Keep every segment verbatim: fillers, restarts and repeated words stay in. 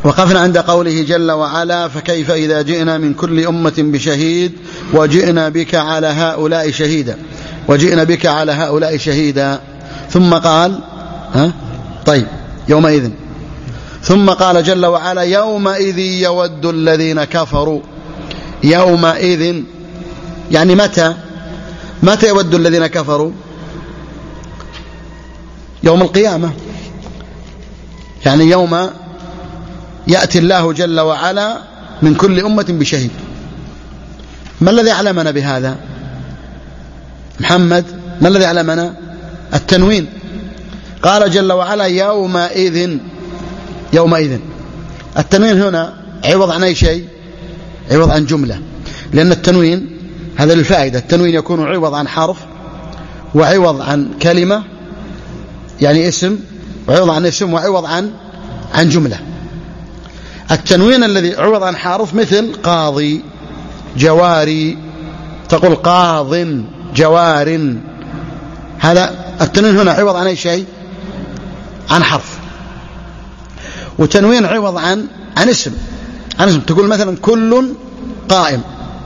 وقفنا عند قوله جل وعلا: فكيف إذا جئنا من كل أمة بشهيد وجئنا بك على هؤلاء شهيدا وجئنا بك على هؤلاء شهيدا. ثم قال ها طيب يومئذ ثم قال جل وعلا: يومئذ يود الذين كفروا. يومئذ يعني متى متى يود الذين كفروا؟ يوم القيامة، يعني يوم يأتي الله جل وعلا من كل أمة بشهيد. ما الذي علمنا بهذا محمد؟ ما الذي علمنا؟ التنوين. قال جل وعلا: يومئذ. يومئذ التنوين هنا عوض عن أي شيء؟ عوض عن جملة، لأن التنوين هذا للفائدة. التنوين يكون عوض عن حرف، وعوض عن كلمة يعني اسم، وعوض عن اسم، وعوض عن عن جملة. التنوين الذي عوض عن حرف مثل قاضي، جواري، تقول قاض، جوار. هذا التنوين هنا عوض عن أي شيء؟ عن حرف. وتنوين عوض عن عن اسم عن اسم تقول مثلا كل قائم،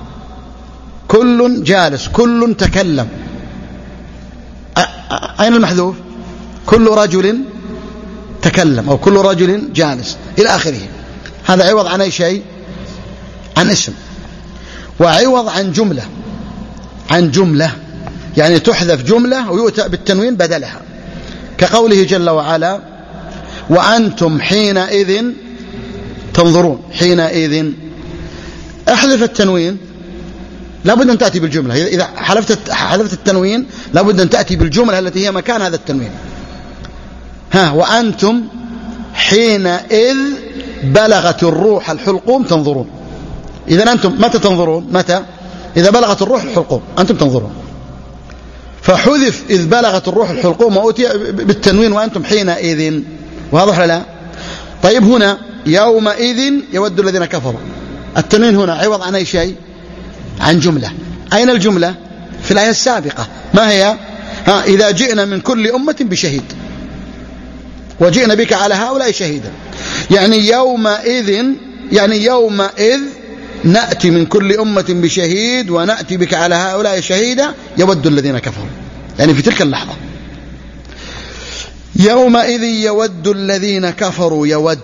كل جالس، كل تكلم. أين المحذوف؟ كل رجل تكلم، أو كل رجل جالس، إلى آخره. هذا عوض عن أي شيء؟ عن اسم. وعوض عن جملة، عن جملة يعني تحذف جملة ويؤتى بالتنوين بدلها، كقوله جل وعلا: وأنتم حينئذ تنظرون. حينئذ احذف التنوين، لابد أن تأتي بالجملة. إذا حذفت حذفت التنوين لابد أن تأتي بالجملة التي هي مكان هذا التنوين. ها وأنتم حينئذ بلغت الروح الحلقوم تنظرون. إذا أنتم متى تنظرون؟ متى؟ إذا بلغت الروح الحلقوم أنتم تنظرون. فحذف إذ بلغت الروح الحلقوم وأتي بالتنوين وأنتم حينئذ. واضح ولا لا؟ طيب هنا يومئذ يود الذين كفروا، التنوين هنا عوض عن أي شيء؟ عن جملة. أين الجملة؟ في الآية السابقة. ما هي؟ ها إذا جئنا من كل أمة بشهيد وجئنا بك على هؤلاء شهيدا. يعني يومئذ يعني يومئذ نأتي من كل أمة بشهيد ونأتي بك على هؤلاء شهيدا يود الذين كفروا، يعني في تلك اللحظة. يومئذ يود الذين كفروا. يود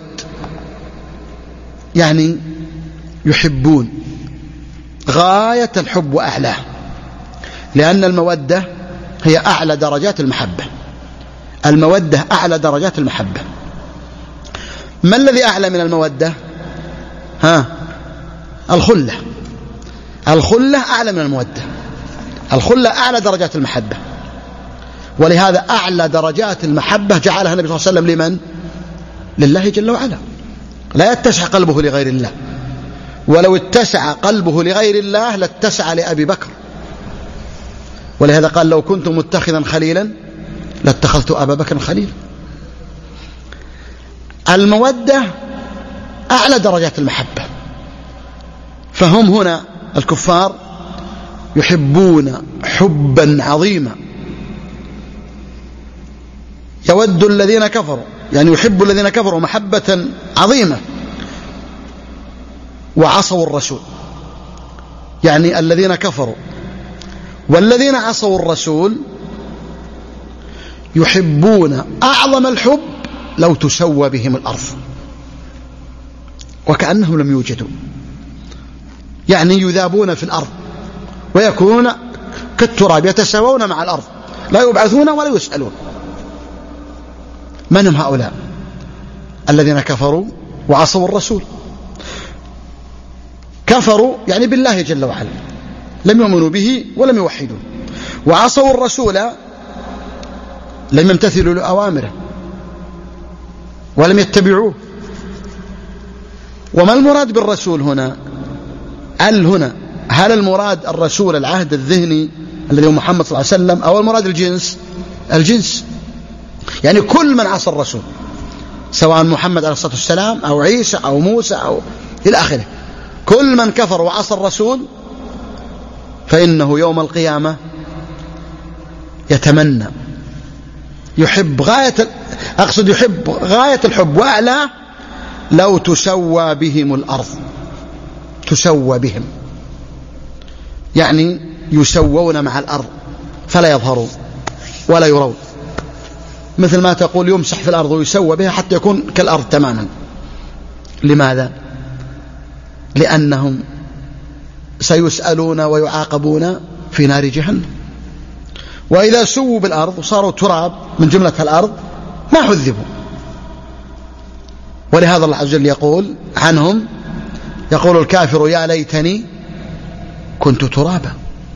يعني يحبون غاية الحب وأعلاه، لأن المودة هي أعلى درجات المحبة. المودة أعلى درجات المحبة. ما الذي أعلى من المودة؟ ها الخلة. الخلة أعلى من المودة. الخلة أعلى درجات المحبة، ولهذا أعلى درجات المحبة جعلها النبي صلى الله عليه وسلم لمن؟ لله جل وعلا. لا يتسع قلبه لغير الله، ولو اتسع قلبه لغير الله لاتسع لأبي بكر. ولهذا قال: لو كنت متخذا خليلا لاتخذت أبا بكر خليلا. المودة أعلى درجات المحبة. فهم هنا الكفار يحبون حبا عظيما. يود الذين كفروا يعني يحب الذين كفروا محبة عظيمة، وعصوا الرسول. يعني الذين كفروا والذين عصوا الرسول يحبون أعظم الحب لو تسوى بهم الأرض، وكأنهم لم يوجدوا. يعني يذابون في الأرض ويكونون كالتراب يتساوون مع الأرض، لا يبعثون ولا يسألون. من هم هؤلاء؟ الذين كفروا وعصوا الرسول. كفروا يعني بالله جل وعلا، لم يؤمنوا به ولم يوحدوا. وعصوا الرسول لم يمتثلوا لأوامره ولم يتبعوه. وما المراد بالرسول هنا؟ هل هنا هل المراد الرسول العهد الذهني الذي هو محمد صلى الله عليه وسلم، أو المراد الجنس؟ الجنس، يعني كل من عصى الرسول، سواء محمد عليه الصلاة والسلام أو عيسى أو موسى أو إلى آخره. كل من كفر وعصى الرسول فإنه يوم القيامة يتمنى، يحب غاية، أقصد يحب غاية الحب وأعلى لو تسوى بهم الأرض. تسوى بهم يعني يسوون مع الأرض فلا يظهرون ولا يرون، مثل ما تقول يمسح في الأرض ويسوى بها حتى يكون كالأرض تماما. لماذا؟ لأنهم سيسألون ويعاقبون في نار جهنم، وإذا سووا بالأرض وصاروا تراب من جملة الأرض ما عذبوا. ولهذا الله عز وجل يقول عنهم، يقول الكافر يا ليتني كنت ترابا.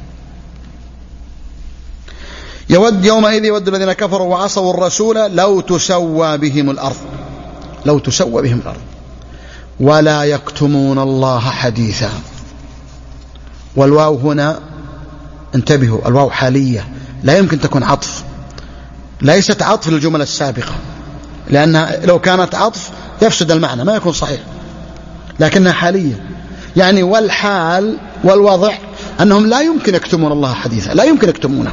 يود يومئذ يود الذين كفروا وعصوا الرسول لو تسوى بهم الأرض. لو تسوى بهم الأرض ولا يكتمون الله حديثا. والواو هنا انتبهوا، الواو حالية لا يمكن تكون عطف، ليست عطف للجملة السابقة، لأنها لو كانت عطف يفسد المعنى ما يكون صحيح، لكنها حالية يعني والحال والوضع أنهم لا يمكن يكتمون الله حديثا، لا يمكن يكتمونه.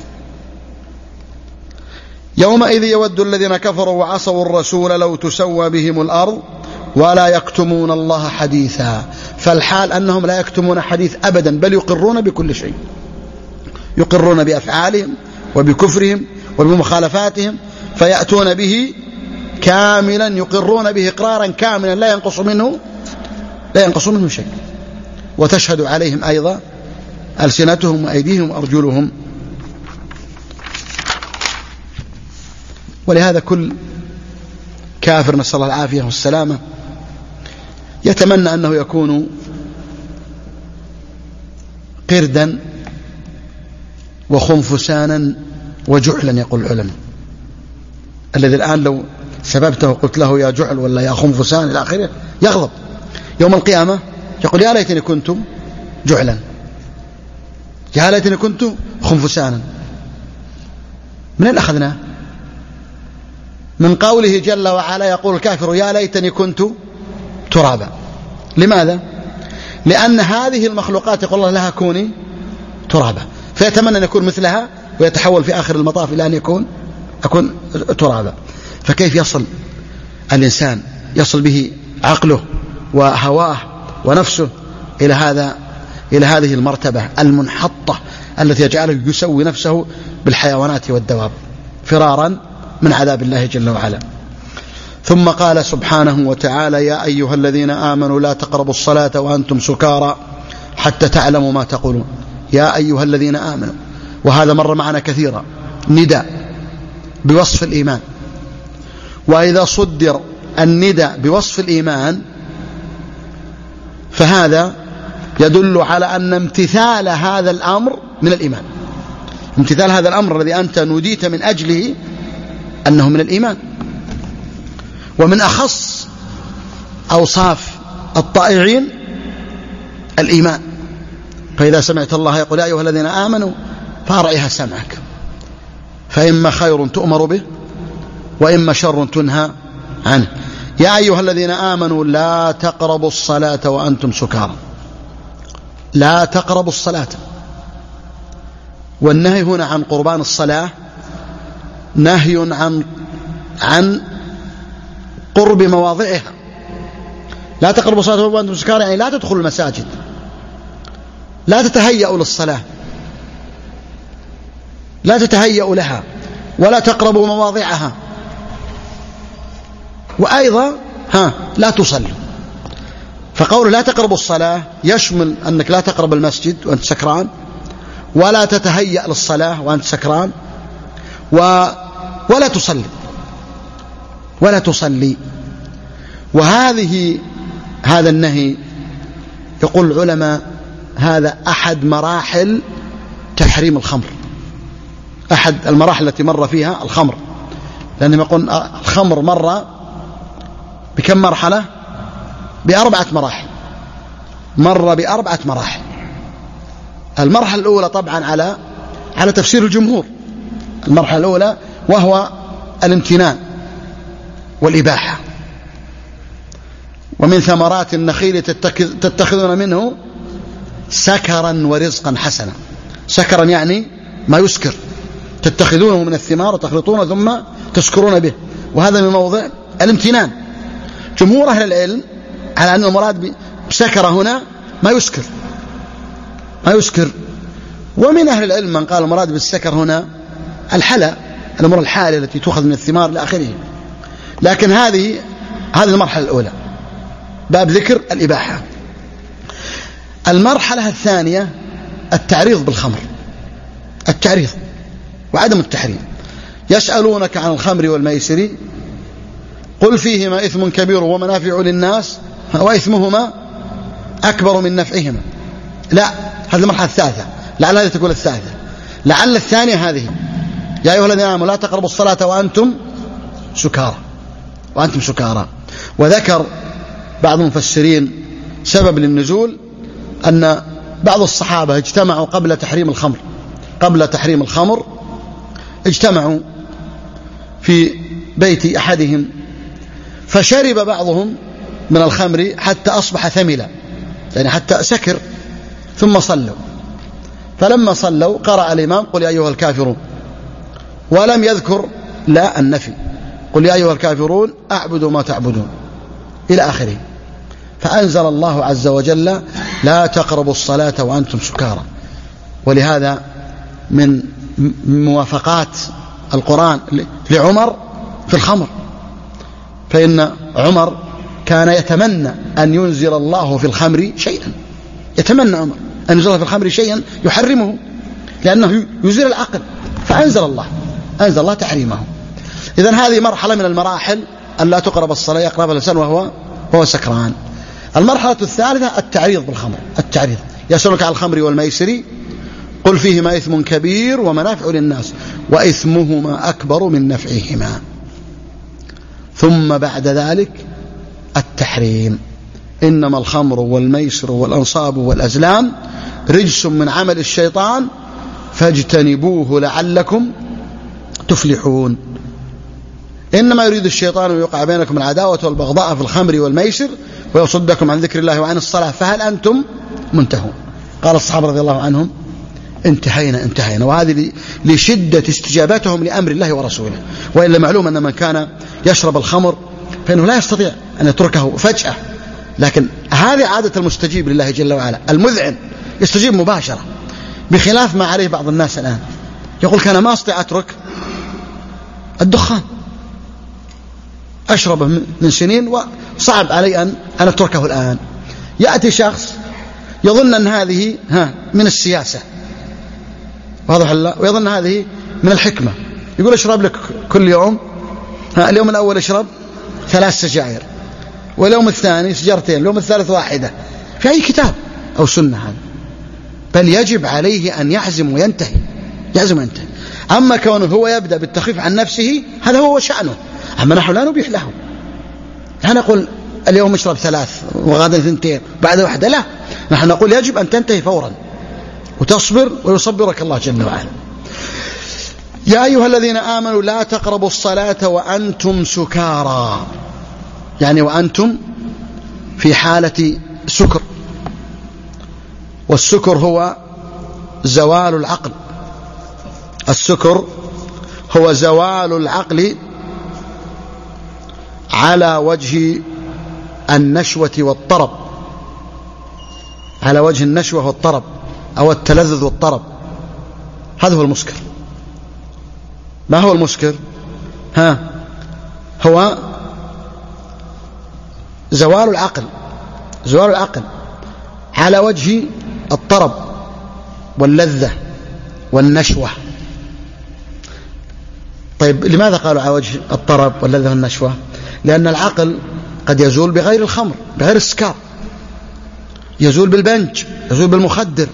يومئذ يود الذين كفروا وعصوا الرسول لو تسوى بهم الأرض ولا يكتمون الله حديثا. فالحال أنهم لا يكتمون حديث أبدا، بل يقرون بكل شيء، يقرون بأفعالهم وبكفرهم وبمخالفاتهم، فيأتون به كاملا، يقرون به إقرارا كاملا لا ينقص منه لا ينقص منه شيء. وتشهد عليهم أيضا ألسنتهم وأيديهم وأرجلهم. ولهذا كل كافر نسأل الله العافية والسلامة يتمنى أنه يكون قردا وخنفسانا وجعلا، يقول العلماء. الذي الآن لو سببته وقلت له يا جعل ولا يا خنفسان إلى آخره يغضب. يوم القيامة يقول يا ليتني كنت جعلا، يا ليتني كنت خنفسانا. من أين أخذناه؟ من قوله جل وعلا يقول الكافر يا ليتني كنت ترابا. لماذا؟ لأن هذه المخلوقات يقول الله لها كوني ترابا، فيتمنى أن يكون مثلها ويتحول في آخر المطاف إلى أن يكون أكون ترابا. فكيف يصل الإنسان، يصل به عقله وهواه ونفسه إلى هذا إلى هذه المرتبة المنحطة التي يجعله يسوي نفسه بالحيوانات والدواب فرارا من عذاب الله جل وعلا. ثم قال سبحانه وتعالى يا أيها الذين آمنوا لا تقربوا الصلاة وأنتم سكارى حتى تعلموا ما تقولون. يا أيها الذين آمنوا، وهذا مر معنا كثيرا، نداء بوصف الإيمان. وإذا صدر النداء بوصف الإيمان فهذا يدل على أن امتثال هذا الأمر من الإيمان. امتثال هذا الأمر الذي أنت نوديت من أجله أنه من الإيمان. ومن أخص أوصاف الطائعين الإيمان. فإذا سمعت الله يقول يا أيها الذين آمنوا فأرعها سمعك، فإما خير تؤمر به وإما شر تنهى عنه. يا أيها الذين آمنوا لا تقربوا الصلاة وأنتم سكارى. لا تقربوا الصلاة، والنهي هنا عن قربان الصلاة نهي عن عن قرب مواضعها. لا تقربوا الصلاة وأنتم سكارى يعني لا تدخلوا المساجد، لا تتهيأوا للصلاة، لا تتهيأوا لها، ولا تقربوا مواضعها، وأيضا ها لا تصلوا. فقول لا تقربوا الصلاة يشمل أنك لا تقرب المسجد وأنت سكران، ولا تتهيأ للصلاة وأنت سكران، و ولا تصلي ولا تصلي. وهذه هذا النهي يقول العلماء هذا أحد مراحل تحريم الخمر، أحد المراحل التي مر فيها الخمر. لأنهم يقول الخمر مر بكم مرحلة؟ بأربعة مراحل. مر بأربعة مراحل. المرحلة الأولى طبعا على على تفسير الجمهور، المرحلة الأولى وهو الامتنان والإباحة. ومن ثمرات النخيل تتخذون منه سكرا ورزقا حسنا. سكرا يعني ما يسكر، تتخذونه من الثمار وتخلطونه ثم تسكرون به، وهذا من موضع الامتنان. جمهور أهل العلم على أن المراد بسكر هنا ما يسكر ما يسكر ومن أهل العلم من قال المراد بالسكر هنا الحلى، الأمور الحالة التي تؤخذ من الثمار لآخره. لكن هذه هذه المرحلة الأولى، باب ذكر الإباحة. المرحلة الثانية التعريض بالخمر، التعريض وعدم التحريم. يسألونك عن الخمر والميسر قل فيهما إثم كبير ومنافع للناس وإثمهما أكبر من نفعهما. لا، هذه المرحلة الثالثة، لعل هذه تقول الثالثة، لعل الثانية هذه يا أيها الذين آمنوا لا تقربوا الصلاة وأنتم سكارى وأنتم سكارى. وذكر بعض المفسرين سبب للنزول أن بعض الصحابة اجتمعوا قبل تحريم الخمر قبل تحريم الخمر اجتمعوا في بيت أحدهم فشرب بعضهم من الخمر حتى أصبح ثملا، يعني حتى سكر، ثم صلوا. فلما صلوا قرأ الإمام قل يا أيها الكافرون، ولم يذكر لا النفي، قل يا أيها الكافرون أعبد ما تعبدون إلى آخره. فأنزل الله عز وجل لا تقربوا الصلاة وأنتم سكارى. ولهذا من موافقات القرآن لعمر في الخمر، فإن عمر كان يتمنى أن ينزل الله في الخمر شيئا، يتمنى عمر أن ينزل في الخمر شيئا يحرمه لأنه يزيل العقل، فأنزل الله أنزل الله تحريمه. إذن هذه مرحلة من المراحل أن لا تقرب الصلاة يقرب الإنسان وهو وهو سكران. المرحلة الثالثة التعريض بالخمر، التعريض. يسألونك عن الخمر والميسر قل فيهما إثم كبير ومنافع للناس وإثمهما أكبر من نفعهما. ثم بعد ذلك التحريم. إنما الخمر والميسر والأنصاب والأزلام رجس من عمل الشيطان فاجتنبوه لعلكم تفلحون. إنما يريد الشيطان أن يوقع بينكم العداوة والبغضاء في الخمر والميسر ويصدكم عن ذكر الله وعن الصلاة فهل أنتم منتهون؟ قال الصحابة رضي الله عنهم انتهينا انتهينا. وهذه لشدة استجابتهم لأمر الله ورسوله. وإلا معلوم أن من كان يشرب الخمر فإنه لا يستطيع أن يتركه فجأة، لكن هذه عادة المستجيب لله جل وعلا، المذعن يستجيب مباشرة، بخلاف ما عليه بعض الناس الآن. يقول كان ما أستطيع أترك الدخان، أشربه من سنين وصعب علي أن أن أتركه الآن. يأتي شخص يظن أن هذه ها من السياسة، واضح الله، ويظن هذه من الحكمة، يقول اشرب لك كل يوم، ها اليوم الأول اشرب ثلاث سجائر، واليوم الثاني سجارتين، اليوم الثالث واحدة. في أي كتاب أو سنة هذا؟ بل يجب عليه أن يعزم وينتهي، يعزم وينتهي. أما كونه هو يبدأ بالتخفيف عن نفسه هذا هو شأنه، أما نحن لا نبيح له، لا نقول اليوم اشرب ثلاث وغدا ثنتين بعد واحدة، لا، نحن نقول يجب أن تنتهي فورا وتصبر ويصبرك الله جل وعلا. يا أيها الذين آمنوا لا تقربوا الصلاة وأنتم سكارى، يعني وأنتم في حالة سكر، والسكر هو زوال العقل، السكر هو زوال العقل على وجه النشوة والطرب، على وجه النشوة والطرب أو التلذذ والطرب، هذا هو المسكر. ما هو المسكر؟ ها هو زوال العقل، زوال العقل على وجه الطرب واللذة والنشوة. طيب لماذا قالوا على وجه الطرب واللذة والنشوة؟ لأن العقل قد يزول بغير الخمر، بغير السكار، يزول بالبنج، يزول بالمخدر.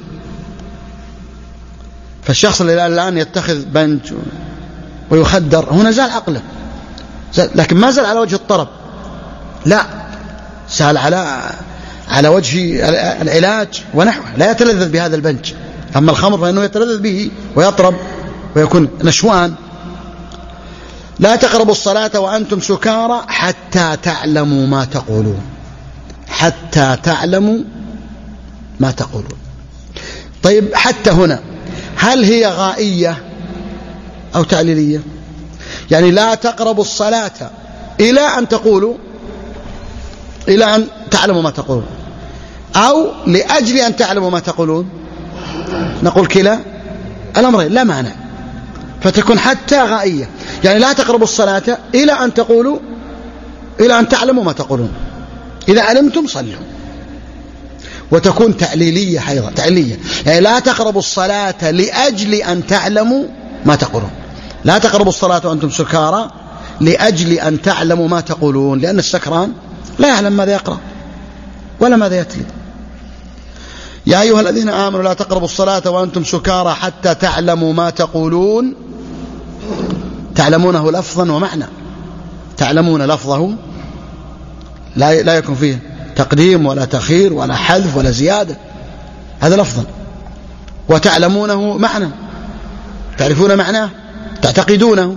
فالشخص اللي الآن يتخذ بنج ويخدر هنا زال عقله، زال، لكن ما زال على وجه الطرب، لا، زال على على وجه العلاج ونحوه، لا يتلذذ بهذا البنج. أما الخمر فإنه يتلذذ به ويطرب ويكون نشوان. لا تقربوا الصلاة وأنتم سكارى حتى تعلموا ما تقولون، حتى تعلموا ما تقولون. طيب حتى هنا هل هي غائية أو تعليلية؟ يعني لا تقربوا الصلاة إلى أن تقولوا إلى أن تعلموا ما تقولون، أو لأجل أن تعلموا ما تقولون، نقول كلا الأمرين لا معنى، فتكون حتى غائية، يعني لا تقربوا الصلاة إلى أن تقولوا إلى أن تعلموا ما تقولون، إذا علمتم صلوا. وتكون تعليلية أيضا، تعليلية، يعني لا تقربوا الصلاة لأجل أن تعلموا ما تقولون، لا تقربوا الصلاة وأنتم سكارى لأجل أن تعلموا ما تقولون، لأن السكران لا يعلم ماذا يقرأ ولا ماذا يتلي. يا أيها الذين آمنوا لا تقربوا الصلاة وأنتم سكارى حتى تعلموا ما تقولون، تعلمونه لفظا ومعنى، تعلمون لفظه لا لا يكون فيه تقديم ولا تأخير ولا حذف ولا زيادة، هذا لفظا، وتعلمونه معنى، تعرفون معناه، تعتقدونه.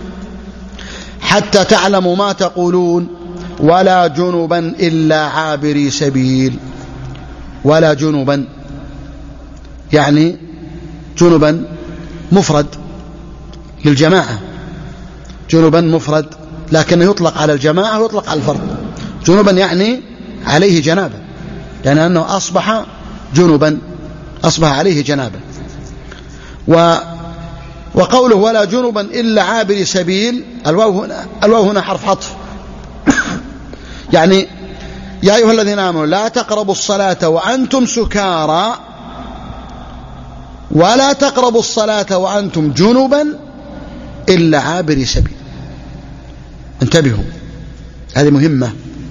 حتى تعلموا ما تقولون ولا جنبا إلا عابري سبيل، ولا جنبا يعني جنبا مفرد للجماعة، جنبا مفرد لكنه يطلق على الجماعة ويطلق على الفرد. جنبا يعني عليه جنابة، يعني أنه أصبح جنبا، أصبح عليه جنابة. و وقوله ولا جنبا إلا عابري سبيل، الواو هنا, الواو هنا حرف عطف يعني يا أيها الذين آمنوا لا تقربوا الصلاة وأنتم سكارى ولا تقربوا الصلاة وأنتم جنبا إلا عابري سبيل. انتبهوا، هذه مهمة.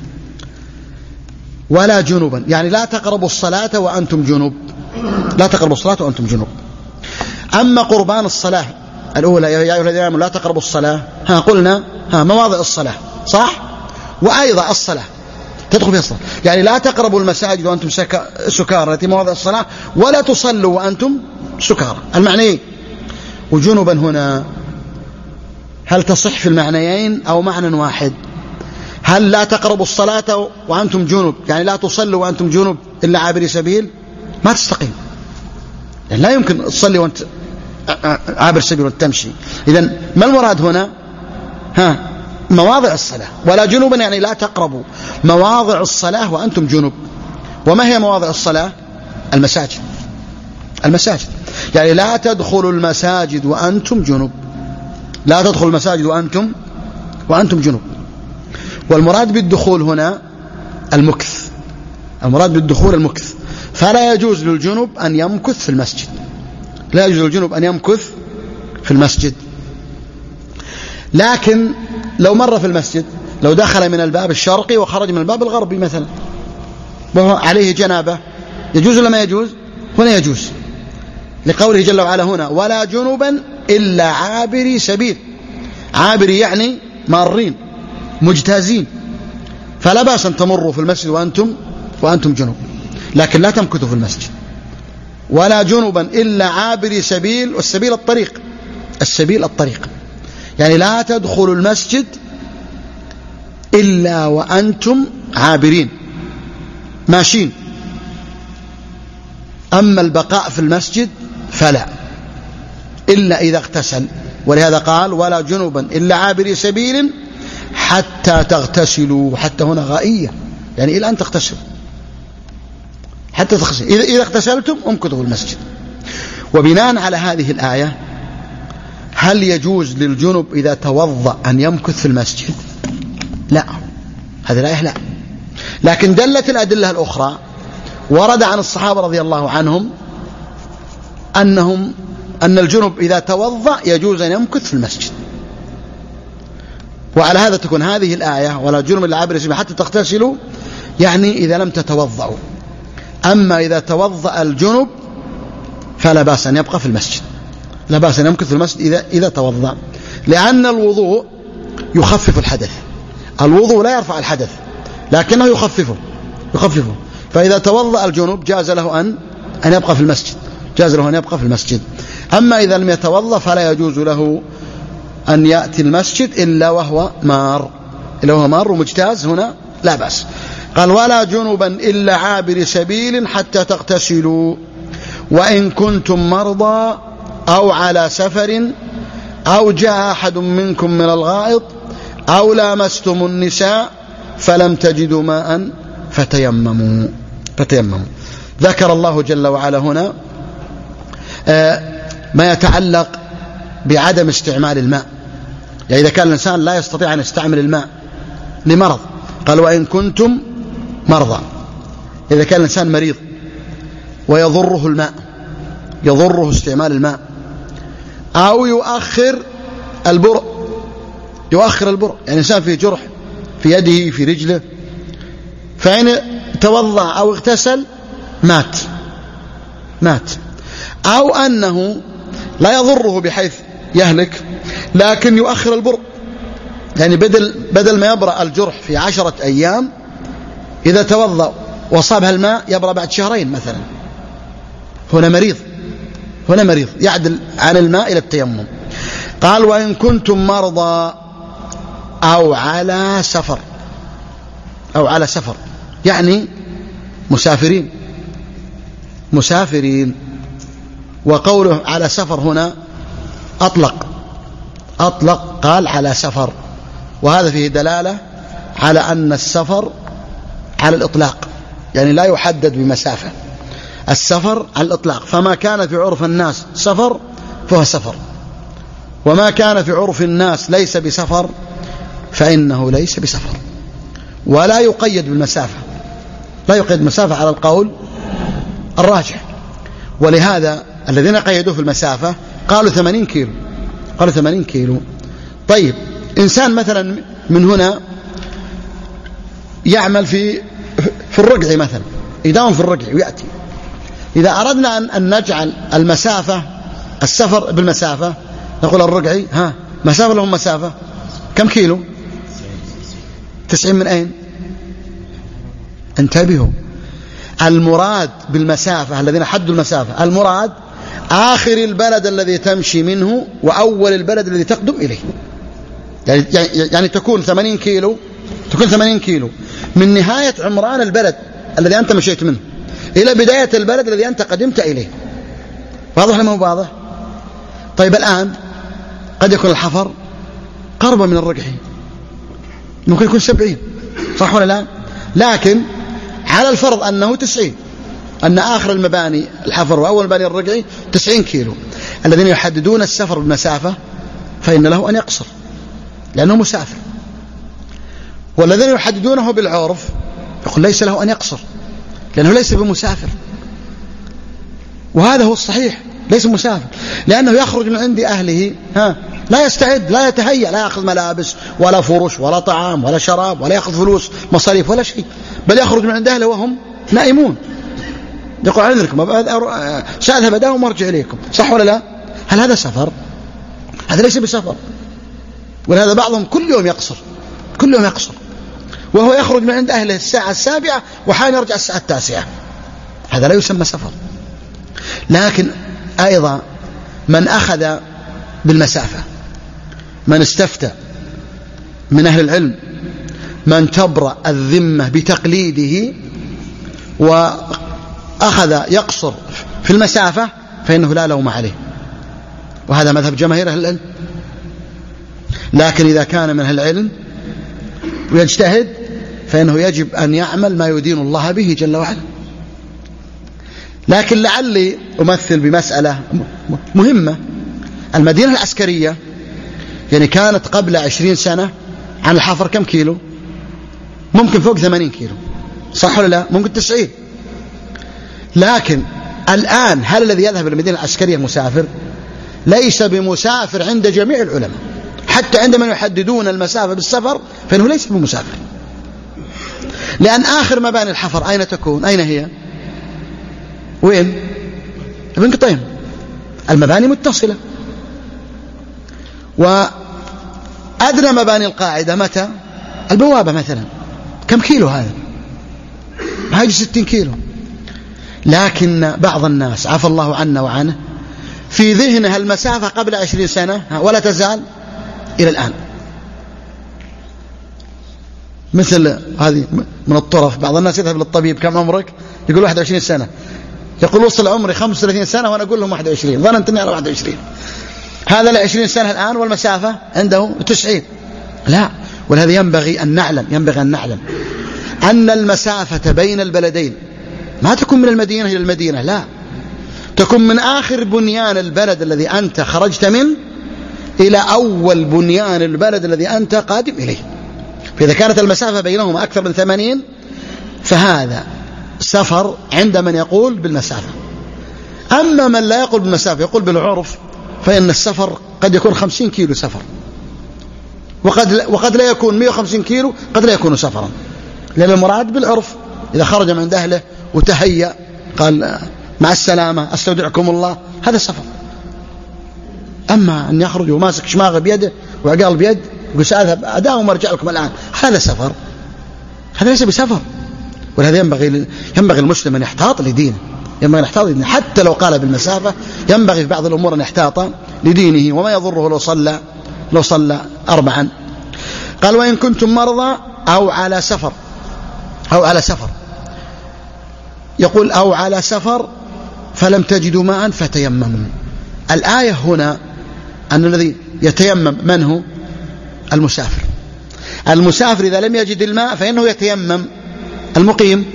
ولا جنبا يعني لا تقربوا الصلاة وأنتم جنب، لا تقربوا الصلاة وأنتم جنب. أما قربان الصلاة الأولى يا أيها الذين آمنوا لا تقربوا الصلاة، ها قلنا ها مواضع الصلاة صح، وأيضا الصلاة تدخل فيها الصلاة، يعني لا تقربوا المساجد وأنتم سكارى التي مواضع الصلاة، ولا تصلوا وأنتم سكارى. المعنى وجنبا هنا هل تصح في المعنيين أو معنى واحد؟ هل لا تقربوا الصلاة وأنتم جنب يعني لا تصلوا وأنتم جنب إلا عابري سبيل؟ ما تستقيم، يعني لا يمكن تصلي وأنت عابر سبيل وتمشي. إذن ما المراد هنا؟ ها مواضع الصلاة. ولا جنوبا يعني لا تقربوا مواضع الصلاة وأنتم جنوب. وما هي مواضع الصلاة؟ المساجد، المساجد يعني لا تدخلوا المساجد وأنتم جنوب، لا تدخلوا المساجد وأنتم وأنتم جنوب. والمراد بالدخول هنا المكث، المراد بالدخول المكث، فلا يجوز للجنوب أن يمكث في المسجد، لا يجوز للجنوب أن يمكث في المسجد. لكن لو مر في المسجد، لو دخل من الباب الشرقي وخرج من الباب الغربي مثلا وهو عليه جنابة، يجوز ولا ما يجوز؟ هنا يجوز، لقوله جل وعلا هنا ولا جنبا إلا عابري سبيل. عابري يعني مارين مجتازين، فلا بأس أن تمروا في المسجد وأنتم وأنتم جنوب، لكن لا تمكثوا في المسجد. ولا جنبا إلا عابري سبيل، والسبيل الطريق، السبيل الطريق يعني لا تدخلوا المسجد إلا وأنتم عابرين ماشين. أما البقاء في المسجد فلا، إلا إذا اغتسل، ولهذا قال ولا جنبا إلا عابري سبيل حتى تغتسلوا. حتى هنا غائية يعني إلى أن تغتسلوا، حتى تغتسلوا. إذا, إذا اغتسلتم امكثوا في المسجد. وبناء على هذه الآية هل يجوز للجنب إذا توضأ أن يمكث في المسجد؟ لا، هذه الآية لا. لكن دلت الأدلة الأخرى، ورد عن الصحابة رضي الله عنهم أنهم أن الجنب إذا توضأ يجوز أن يمكث في المسجد. وعلى هذا تكون هذه الآية ولا جنب إلا عابري سبيل حتى تغتسلوا، يعني إذا لم تتوضأوا. أما إذا توضأ الجنب فلا بأس أن يبقى في المسجد، لا بأس أن يمكث في المسجد إذا, إذا توضأ، لأن الوضوء يخفف الحدث. الوضوء لا يرفع الحدث لكنه يخففه يخففه فإذا توضأ الجنب جاز له أن أن يبقى في المسجد، جاز له أن يبقى في المسجد. أما إذا لم يتوضأ فلا يجوز له أن يأتي المسجد إلا وهو مار، إلا وهو مار ومجتاز، هنا لا بأس. قال ولا جنبا إلا عابر سبيل حتى تغتسلوا وإن كنتم مرضى أو على سفر أو جاء أحد منكم من الغائط أو لامستم النساء فلم تجدوا ماء فتيمموا فتيمموا. ذكر الله جل وعلا هنا ما يتعلق بعدم استعمال الماء، يعني إذا كان الإنسان لا يستطيع أن يستعمل الماء لمرض، قال وإن كنتم مرضى، إذا كان الإنسان مريض ويضره الماء، يضره استعمال الماء، أو يؤخر البرء، يؤخر البرء، يعني إنسان فيه جرح في يده في رجله، فإن توضأ أو اغتسل مات مات أو أنه لا يضره بحيث يهلك لكن يؤخر البرء، يعني بدل بدل ما يبرأ الجرح في عشرة أيام، إذا توضأ وصابها الماء يبرأ بعد شهرين مثلا. هنا مريض، هنا مريض يعدل عن الماء إلى التيمم. قال وإن كنتم مرضى أو على سفر، أو على سفر يعني مسافرين مسافرين وقوله على سفر هنا أطلق أطلق قال على سفر، وهذا فيه دلالة على أن السفر على الإطلاق، يعني لا يحدد بمسافة، السفر على الإطلاق، فما كان في عرف الناس سفر فهو سفر، وما كان في عرف الناس ليس بسفر فإنه ليس بسفر، ولا يقيد بالمسافة، لا يقيد المسافة على القول الراجح. ولهذا الذين قيدوه في المسافة قالوا ثمانين كيلو، قالوا ثمانين كيلو. طيب إنسان مثلا من هنا يعمل في في الرقع مثلا، يداوم في الرقع ويأتي، إذا أردنا أن, أن نجعل المسافة السفر بالمسافة نقول الرقعي ها مسافة لهم مسافة كم كيلو؟ تسعين من أين؟ انتبهوا، المراد بالمسافة الذين حدوا المسافة المراد آخر البلد الذي تمشي منه وأول البلد الذي تقدم إليه، يعني, يعني تكون ثمانين كيلو، تكون ثمانين كيلو من نهاية عمران البلد الذي أنت مشيت منه إلى بداية البلد الذي أنت قدمت إليه. واضح لما هو واضح؟ طيب الآن قد يكون الحفر قربا من الرقح، ممكن يكون سبعين، صح ولا لا؟ لكن على الفرض أنه تسعين، أن آخر المباني الحفر وأول مباني الرقعي تسعين كيلو، الذين يحددون السفر بالمسافة فإن له أن يقصر لأنه مسافر، والذين يحددونه بالعرف يقول ليس له أن يقصر لأنه ليس بمسافر، وهذا هو الصحيح، ليس مسافر، لأنه يخرج من عند أهله ها لا يستعد، لا يتهيأ، لا يأخذ ملابس ولا فرش ولا طعام ولا شراب ولا يأخذ فلوس مصاريف ولا شيء، بل يخرج من عند أهله وهم نائمون، يقول عذركم سأذهب أداهم وارجع إليكم، صح ولا لا؟ هل هذا سفر؟ هذا ليس بسفر. ولهذا بعضهم كل يوم يقصر، كل يوم يقصر، وهو يخرج من عند أهله الساعة السابعة وحان يرجع الساعة التاسعة، هذا لا يسمى سفر. لكن أيضا من أخذ بالمسافة، من استفتى من أهل العلم، من تبرأ الذمة بتقليده وأخذ يقصر في المسافة فإنه لا لوم عليه، وهذا مذهب جماهير أهل العلم. لكن إذا كان من أهل العلم ويجتهد فإنه يجب أن يعمل ما يدين الله به جل وعلا. لكن لعلي أمثل بمسألة مهمة. المدينة العسكرية يعني كانت قبل عشرين سنة عن الحفر كم كيلو؟ ممكن فوق ثمانين كيلو، صح ولا لا؟ ممكن تسعين. لكن الآن هل الذي يذهب إلى المدينة العسكرية مسافر؟ ليس بمسافر عند جميع العلماء، حتى عندما يحددون المسافة بالسفر فإنه ليس بمسافر، لأن آخر مباني الحفر أين تكون؟ أين هي؟ وين؟ ابن قطيم. المباني متصلة، وأدنى مباني القاعدة متى؟ البوابة مثلا كم كيلو هذا؟ هاي ستين كيلو. لكن بعض الناس عفى الله عنا وعنه في ذهنها المسافة قبل عشرين سنة ولا تزال إلى الآن. مثل هذه من الطرف، بعض الناس يذهب للطبيب كم عمرك؟ يقول واحد وعشرين سنة، يقول وصل عمري خمسة وثلاثين سنة وأنا أقول لهم واحد وعشرين، ظننت أني على واحد وعشرين. هذا لعشرين سنة الآن والمسافة عنده تسعين. لا، ولهذا ينبغي أن نعلم ينبغي أن نعلم أن المسافة بين البلدين ما تكون من المدينة إلى المدينة، لا، تكون من آخر بنيان البلد الذي أنت خرجت منه إلى أول بنيان البلد الذي أنت قادم إليه. فإذا كانت المسافة بينهما أكثر من ثمانين فهذا سفر عند من يقول بالمسافة. أما من لا يقول بالمسافة يقول بالعرف فإن السفر قد يكون خمسين كيلو سفر، وقد وقد لا يكون مئة وخمسين كيلو، قد لا يكون سفرا، لأن المراد بالعرف إذا خرج من عند أهله وتهيأ قال مع السلامة أستودعكم الله، هذا سفر. أما أن يخرج وماسك شماغه بيده وعقال بيد ويقول سأذهب أداوم وارجع لكم الآن، هذا سفر، هذا ليس بسفر. ولهذا ينبغي ينبغي المسلم أن يحتاط لدينه، ينبغي أن يحتاط لدينه حتى لو قال بالمسافة. ينبغي في بعض الأمور أن يحتاط لدينه، وما يضره لو صلى لو صلى أربعا. قال وإن كنتم مرضى أو على سفر أو على سفر يقول أو على سفر فلم تجدوا ماء فتيمموا. الآية هنا أن الذي يتيمم من هو؟ المسافر. المسافر إذا لم يجد الماء فإنه يتيمم. المقيم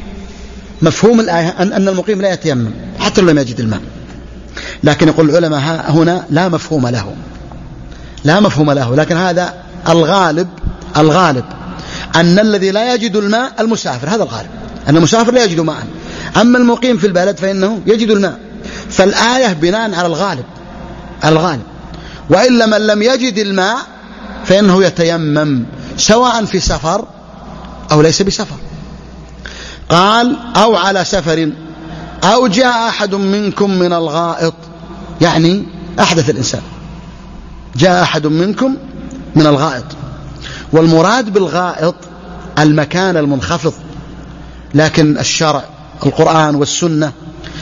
مفهوم الآية أن المقيم لا يتيمم حتى لو لم يجد الماء، لكن يقول العلماء هنا لا مفهوم له لا مفهوم له لكن هذا الغالب الغالب أن الذي لا يجد الماء المسافر، هذا الغالب أن المسافر لا يجد ماء، أما المقيم في البلد فإنه يجد الماء. فالآية بناء على الغالب الغالب وإلا من لم يجد الماء فإنه يتيمم سواء في سفر أو ليس بسفر. قال أو على سفر أو جاء أحد منكم من الغائط، يعني أحدث الإنسان، جاء أحد منكم من الغائط. والمراد بالغائط المكان المنخفض، لكن الشرع القرآن والسنة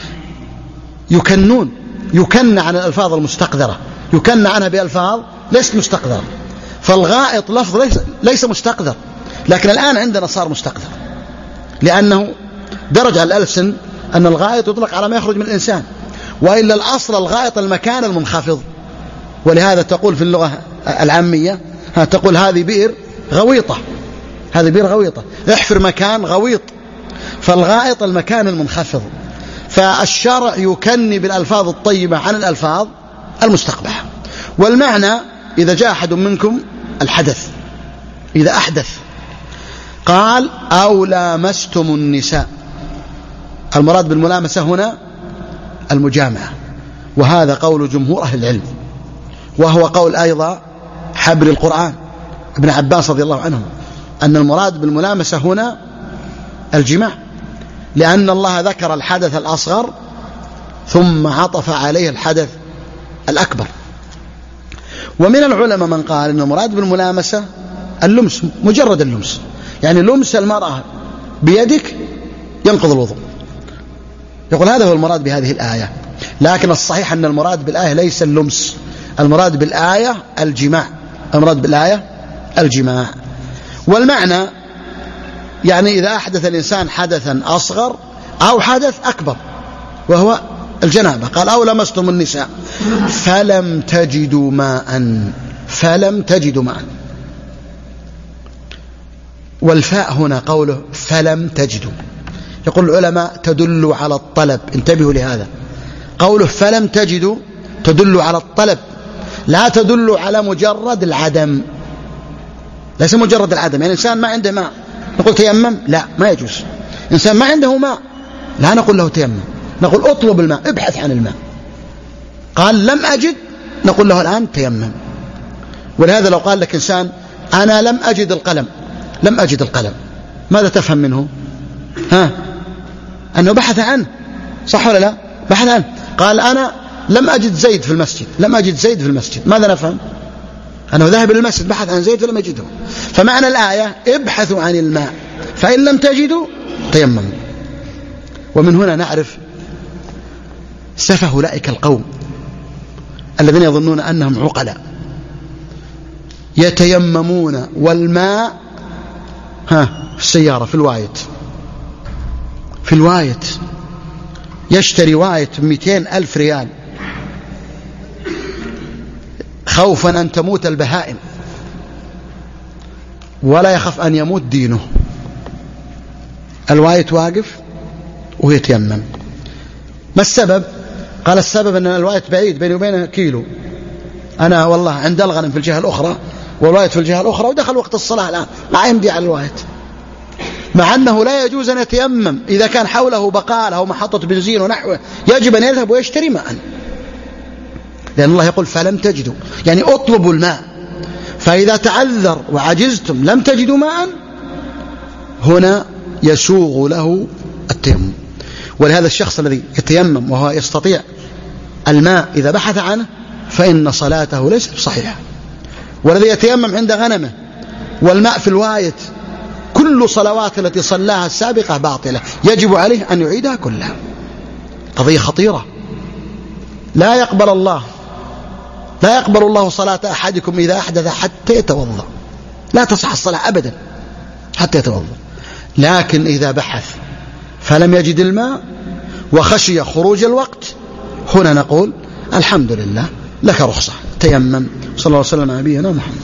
يكنون يكن عن الألفاظ المستقذرة، يكن عنها بألفاظ ليست مستقذرة. فالغائط لفظ ليس, ليس مستقذر، لكن الآن عندنا صار مستقذر، لأنه درج على الألسن أن الغائط يطلق على ما يخرج من الإنسان، وإلا الأصل الغائط المكان المنخفض. ولهذا تقول في اللغة العامية تقول هذه بئر غويطة، هذه بئر غويطة، احفر مكان غويط. فالغائط المكان المنخفض. فالشرع يكني بالألفاظ الطيبة عن الألفاظ المستقبحة. والمعنى إذا جاء أحد منكم الحدث، إذا أحدث. قال أو لامستم النساء، المراد بالملامسة هنا المجامعة، وهذا قول جمهور أهل العلم، وهو قول أيضا حبر القرآن ابن عباس رضي الله عنه، أن المراد بالملامسة هنا الجماع، لأن الله ذكر الحدث الأصغر ثم عطف عليه الحدث الأكبر. ومن العلماء من قال أن المراد بالملامسة اللمس، مجرد اللمس، يعني لمس المرأة بيدك ينقض الوضوء، يقول هذا هو المراد بهذه الآية. لكن الصحيح أن المراد بالآية ليس اللمس، المراد بالآية الجماع، المراد بالآية الجماع. والمعنى يعني إذا أحدث الإنسان حدثا أصغر أو حدث أكبر وهو الجنابة، قال أو لمستم النساء فلم تجدوا ماء، فلم تجدوا ماء. والفاء هنا قوله فلم تجدوا، يقول العلماء تدل على الطلب، انتبهوا لهذا، قوله فلم تجدوا تدل على الطلب، لا تدل على مجرد العدم، ليس مجرد العدم. يعني إنسان ما عنده ماء نقول تيمم، لا، ما يجوز. إنسان ما عنده ماء لا نقول له تيمم، نقول اطلب الماء، ابحث عن الماء. قال لم أجد، نقول له الآن تيمم. ولهذا لو قال لك إنسان أنا لم أجد القلم، لم أجد القلم، ماذا تفهم منه؟ ها؟ أنه بحث عنه، صح ولا لا؟ بحث عنه. قال أنا لم أجد زيد في المسجد، لم أجد زيد في المسجد، ماذا نفهم؟ أنه ذهب إلى المسجد بحث عن زيد فلم يجده. فمعنى الآية ابحثوا عن الماء فإن لم تجدوا تيمموا. ومن هنا نعرف سفه أولئك القوم الذين يظنون أنهم عقلاء، يتيممون والماء ها في السيارة، في الوايت، في الوايت يشتري وايت بمئتين ألف ريال خوفا أن تموت البهائم، ولا يخاف أن يموت دينه. الوايت واقف ويتيمم. ما السبب؟ قال السبب أن الوايت بعيد بيني وبينه كيلو، أنا والله عند الغنم في الجهة الأخرى والوايت في الجهة الأخرى، ودخل وقت الصلاة الآن ما يمدي على الوايت، مع أنه لا يجوز أن يتيمم إذا كان حوله بقالة أو محطة بنزين ونحوه، يجب أن يذهب ويشتري ماء، لأن الله يقول فلم تجدوا، يعني اطلبوا الماء. فإذا تعذر وعجزتم لم تجدوا ماء هنا يسوغ له التيمم. ولهذا الشخص الذي يتيمم وهو يستطيع الماء إذا بحث عنه فإن صلاته ليست صحيحة. والذي يتيمم عند غنمه والماء في الوايت كل صلوات التي صلاها السابقة باطلة، يجب عليه أن يعيدها كلها. قضية خطيرة. لا يقبل الله لا يقبل الله صلاة أحدكم إذا أحدث حتى يتوضأ، لا تصح الصلاة أبدا حتى يتوضأ. لكن إذا بحث فلم يجد الماء وخشي خروج الوقت، هنا نقول الحمد لله لك رخصة، تيمم. صلى الله عليه وسلم على نبينا محمد.